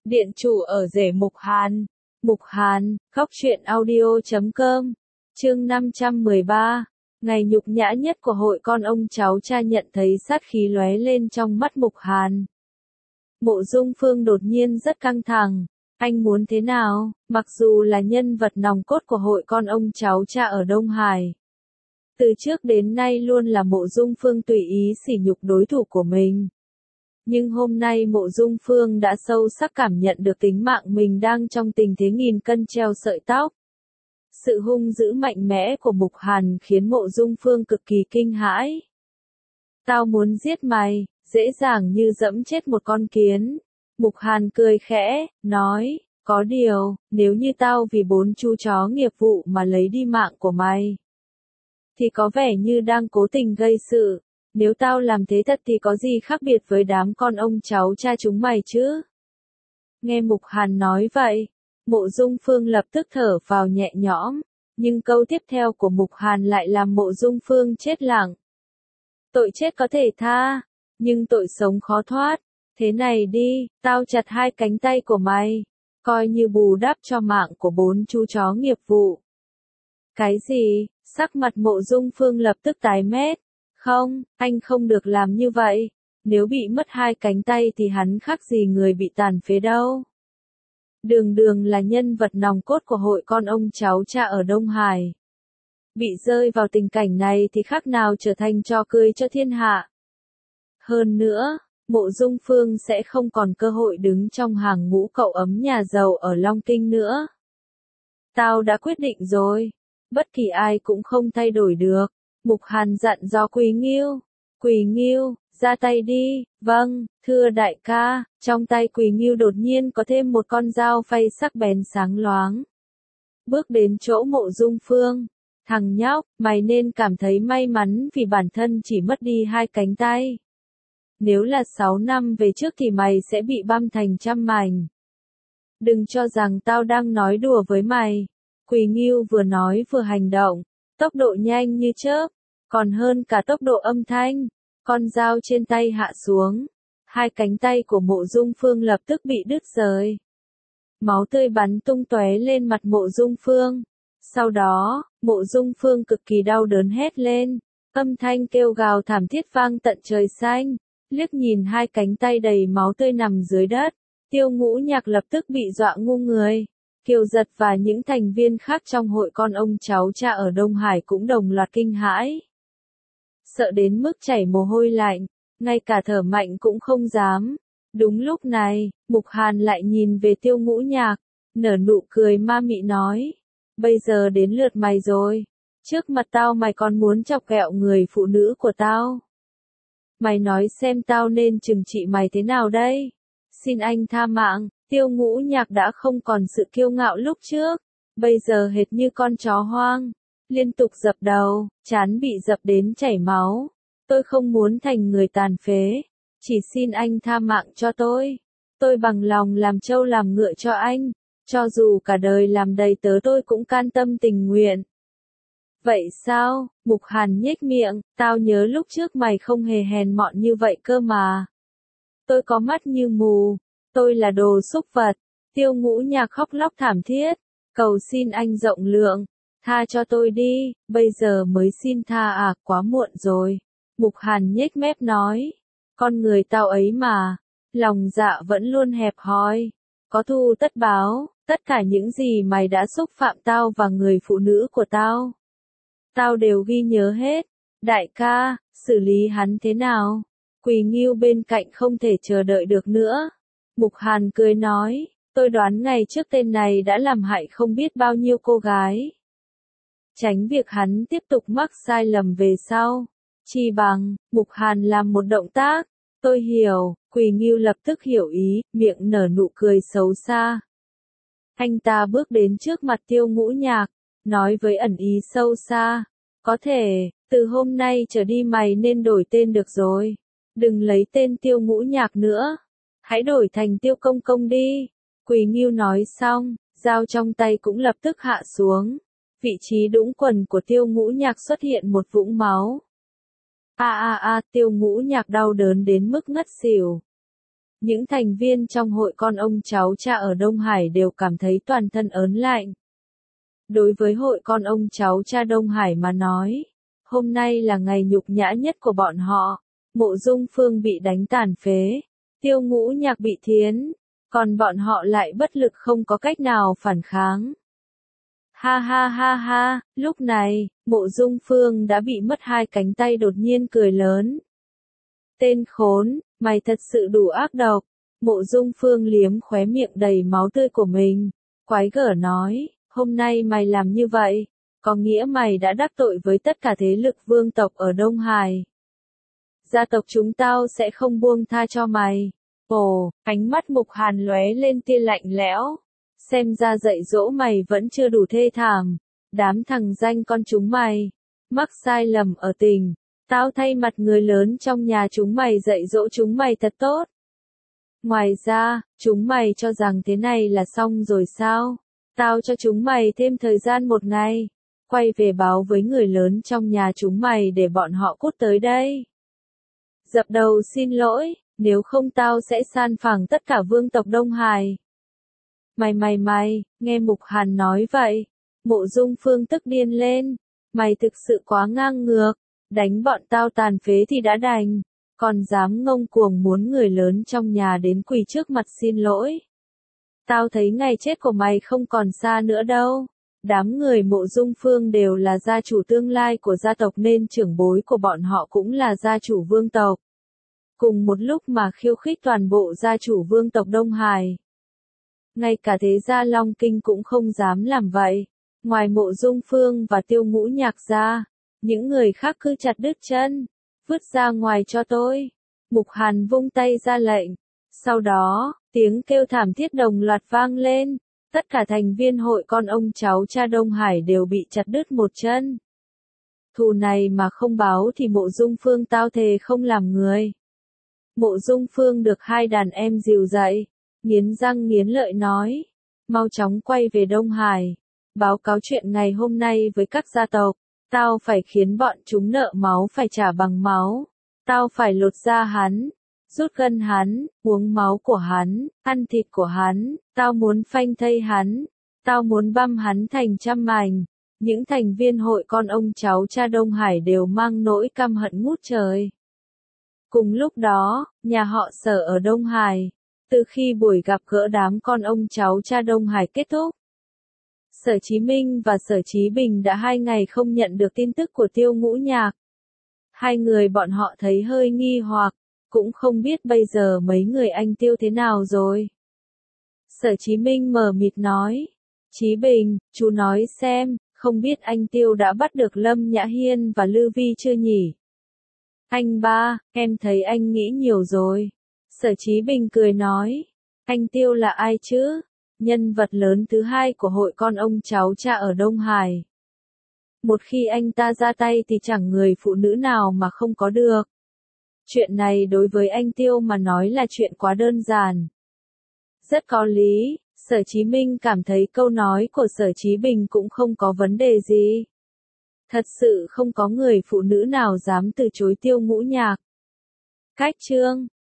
Điện chủ ở rể Mục Hàn. Mục Hàn, góc truyện audio.com. Chương 513. Ngày nhục nhã nhất của hội con ông cháu cha nhận thấy sát khí lóe lên trong mắt Mục Hàn. Mộ Dung Phương đột nhiên rất căng thẳng. Anh muốn thế nào? Mặc dù là nhân vật nòng cốt của hội con ông cháu cha ở Đông Hải, từ trước đến nay luôn là Mộ Dung Phương tùy ý sỉ nhục đối thủ của mình. Nhưng hôm nay Mộ Dung Phương đã sâu sắc cảm nhận được tính mạng mình đang trong tình thế nghìn cân treo sợi tóc. Sự hung dữ mạnh mẽ của Mục Hàn khiến Mộ Dung Phương cực kỳ kinh hãi. Tao muốn giết mày, dễ dàng như dẫm chết một con kiến. Mục Hàn cười khẽ, nói, có điều, nếu như tao vì 4 chú chó nghiệp vụ mà lấy đi mạng của mày, thì có vẻ như đang cố tình gây sự. Nếu tao làm thế thật thì có gì khác biệt với đám con ông cháu cha chúng mày chứ? Nghe Mục Hàn nói vậy, Mộ Dung Phương lập tức thở vào nhẹ nhõm, nhưng câu tiếp theo của Mục Hàn lại làm Mộ Dung Phương chết lặng. Tội chết có thể tha, nhưng tội sống khó thoát. Thế này đi, tao chặt 2 cánh tay của mày, coi như bù đắp cho mạng của 4 chú chó nghiệp vụ. Cái gì? Sắc mặt Mộ Dung Phương lập tức tái mét. Không, anh không được làm như vậy. Nếu bị mất 2 cánh tay thì hắn khác gì người bị tàn phế đâu. Đường Đường là nhân vật nòng cốt của hội con ông cháu cha ở Đông Hải. Bị rơi vào tình cảnh này thì khác nào trở thành trò cười cho thiên hạ. Hơn nữa, Mộ Dung Phương sẽ không còn cơ hội đứng trong hàng ngũ cậu ấm nhà giàu ở Long Kinh nữa. Tao đã quyết định rồi. Bất kỳ ai cũng không thay đổi được. Mục Hàn dặn dò Quỳ Nghiêu. Quỳ Nghiêu, ra tay đi. Vâng, thưa đại ca. Trong tay Quỳ Nghiêu đột nhiên có thêm một con dao phay sắc bén sáng loáng. Bước đến chỗ Mộ Dung Phương. Thằng nhóc, mày nên cảm thấy may mắn vì bản thân chỉ mất đi 2 cánh tay. Nếu là 6 năm về trước thì mày sẽ bị băm thành trăm mảnh. Đừng cho rằng tao đang nói đùa với mày. Quỳ Nghiêu vừa nói vừa hành động, tốc độ nhanh như chớp, còn hơn cả tốc độ âm thanh. Con dao trên tay hạ xuống, 2 cánh tay của Mộ Dung Phương lập tức bị đứt rời. Máu tươi bắn tung tóe lên mặt Mộ Dung Phương. Sau đó, Mộ Dung Phương cực kỳ đau đớn hét lên, âm thanh kêu gào thảm thiết vang tận trời xanh. Liếc nhìn 2 cánh tay đầy máu tươi nằm dưới đất, Tiêu Ngũ Nhạc lập tức bị dọa ngu người. Kiều Giật và những thành viên khác trong hội con ông cháu cha ở Đông Hải cũng đồng loạt kinh hãi. Sợ đến mức chảy mồ hôi lạnh, ngay cả thở mạnh cũng không dám. Đúng lúc này, Mục Hàn lại nhìn về Tiêu Ngũ Nhạc, nở nụ cười ma mị nói, bây giờ đến lượt mày rồi. Trước mặt tao mày còn muốn chọc ghẹo người phụ nữ của tao. Mày nói xem tao nên trừng trị mày thế nào đây? Xin anh tha mạng. Tiêu Ngũ Nhạc đã không còn sự kiêu ngạo lúc trước, bây giờ hệt như con chó hoang, liên tục dập đầu, trán bị dập đến chảy máu. Tôi không muốn thành người tàn phế, chỉ xin anh tha mạng cho tôi. Tôi bằng lòng làm trâu làm ngựa cho anh, cho dù cả đời làm đầy tớ tôi cũng can tâm tình nguyện. Vậy sao? Mục Hàn nhếch miệng, tao nhớ lúc trước mày không hề hèn mọn như vậy cơ mà. Tôi có mắt như mù. Tôi là đồ xúc vật. Tiêu Ngũ Nhạc khóc lóc thảm thiết, cầu xin anh rộng lượng, tha cho tôi đi, bây giờ mới xin tha à, quá muộn rồi. Mục Hàn nhếch mép nói, con người tao ấy mà, lòng dạ vẫn luôn hẹp hòi, có thù tất báo, tất cả những gì mày đã xúc phạm tao và người phụ nữ của tao đều ghi nhớ hết. Đại ca, xử lý hắn thế nào? Quỳ Nghiêu bên cạnh không thể chờ đợi được nữa. Mục Hàn cười nói, tôi đoán ngày trước tên này đã làm hại không biết bao nhiêu cô gái. Tránh việc hắn tiếp tục mắc sai lầm về sau. Chi bằng, Mục Hàn làm một động tác. Tôi hiểu, Quỳ Nghiêu lập tức hiểu ý, miệng nở nụ cười xấu xa. Anh ta bước đến trước mặt Tiêu Ngũ Nhạc, nói với ẩn ý sâu xa. Có thể, từ hôm nay trở đi mày nên đổi tên được rồi. Đừng lấy tên Tiêu Ngũ Nhạc nữa. Hãy đổi thành Tiêu Công Công đi. Quỳ Nghiêu nói xong, dao trong tay cũng lập tức hạ xuống. Vị trí đũng quần của Tiêu Ngũ Nhạc xuất hiện một vũng máu. Tiêu Ngũ Nhạc đau đớn đến mức ngất xỉu. những thành viên trong hội con ông cháu cha ở Đông Hải đều cảm thấy toàn thân ớn lạnh. Đối với hội con ông cháu cha Đông Hải mà nói, hôm nay là ngày nhục nhã nhất của bọn họ. Mộ Dung Phương bị đánh tàn phế, Tiêu Ngũ Nhạc bị thiến, còn bọn họ lại bất lực không có cách nào phản kháng. Ha ha ha ha, lúc này, Mộ Dung Phương đã bị mất hai cánh tay đột nhiên cười lớn. Tên khốn, mày thật sự đủ ác độc. Mộ Dung Phương liếm khóe miệng đầy máu tươi của mình, quái gở nói, hôm nay mày làm như vậy, có nghĩa mày đã đắc tội với tất cả thế lực vương tộc ở Đông Hải. Gia tộc chúng tao sẽ không buông tha cho mày. Ồ, ánh mắt Mục Hàn lóe lên tia lạnh lẽo. Xem ra dạy dỗ mày vẫn chưa đủ thê thảm. Đám thằng danh con chúng mày, mắc sai lầm ở tình. Tao thay mặt người lớn trong nhà chúng mày dạy dỗ chúng mày thật tốt. Ngoài ra, chúng mày cho rằng thế này là xong rồi sao? Tao cho chúng mày thêm thời gian 1 ngày. Quay về báo với người lớn trong nhà chúng mày để bọn họ cút tới đây. Dập đầu xin lỗi, nếu không tao sẽ san phẳng tất cả vương tộc Đông Hải. Mày, nghe Mục Hàn nói vậy. Mộ Dung Phương tức điên lên. Mày thực sự quá ngang ngược, đánh bọn tao tàn phế thì đã đành, còn dám ngông cuồng muốn người lớn trong nhà đến quỳ trước mặt xin lỗi. Tao thấy ngày chết của mày không còn xa nữa đâu. Đám người Mộ Dung Phương đều là gia chủ tương lai của gia tộc nên trưởng bối của bọn họ cũng là gia chủ vương tộc. Cùng một lúc mà khiêu khích toàn bộ gia chủ vương tộc Đông Hải. Ngay cả thế gia Long Kinh cũng không dám làm vậy. Ngoài Mộ Dung Phương và Tiêu Ngũ Nhạc ra, những người khác cứ chặt đứt chân, vứt ra ngoài cho tôi. Mục Hàn vung tay ra lệnh. Sau đó, tiếng kêu thảm thiết đồng loạt vang lên. Tất cả thành viên hội con ông cháu cha Đông Hải đều bị chặt đứt một chân. Thù này mà không báo thì Mộ Dung Phương tao thề không làm người. Mộ Dung Phương được hai đàn em dìu dậy, nghiến răng nghiến lợi nói, mau chóng quay về Đông Hải, báo cáo chuyện ngày hôm nay với các gia tộc, tao phải khiến bọn chúng nợ máu phải trả bằng máu, tao phải lột da hắn, rút gân hắn, uống máu của hắn, ăn thịt của hắn, tao muốn phanh thây hắn, tao muốn băm hắn thành trăm mảnh. Những thành viên hội con ông cháu cha Đông Hải đều mang nỗi căm hận ngút trời. Cùng lúc đó, nhà họ Sở ở Đông Hải, từ khi buổi gặp gỡ đám con ông cháu cha Đông Hải kết thúc, Sở Chí Minh và Sở Chí Bình đã 2 ngày không nhận được tin tức của Tiêu Ngũ Nhạc. Hai người bọn họ thấy hơi nghi hoặc, cũng không biết bây giờ mấy người anh Tiêu thế nào rồi. Sở Chí Minh mờ mịt nói, Chí Bình, chú nói xem, không biết anh Tiêu đã bắt được Lâm Nhã Hiên và Lư Vi chưa nhỉ? Anh ba, em thấy anh nghĩ nhiều rồi. Sở Chí Bình cười nói, anh Tiêu là ai chứ? Nhân vật lớn thứ 2 của hội con ông cháu cha ở Đông Hải. Một khi anh ta ra tay thì chẳng người phụ nữ nào mà không có được. Chuyện này đối với anh Tiêu mà nói là chuyện quá đơn giản. Rất có lý, Sở Chí Minh cảm thấy câu nói của Sở Chí Bình cũng không có vấn đề gì. Thật sự không có người phụ nữ nào dám từ chối Tiêu Ngũ Nhạc. Cách chương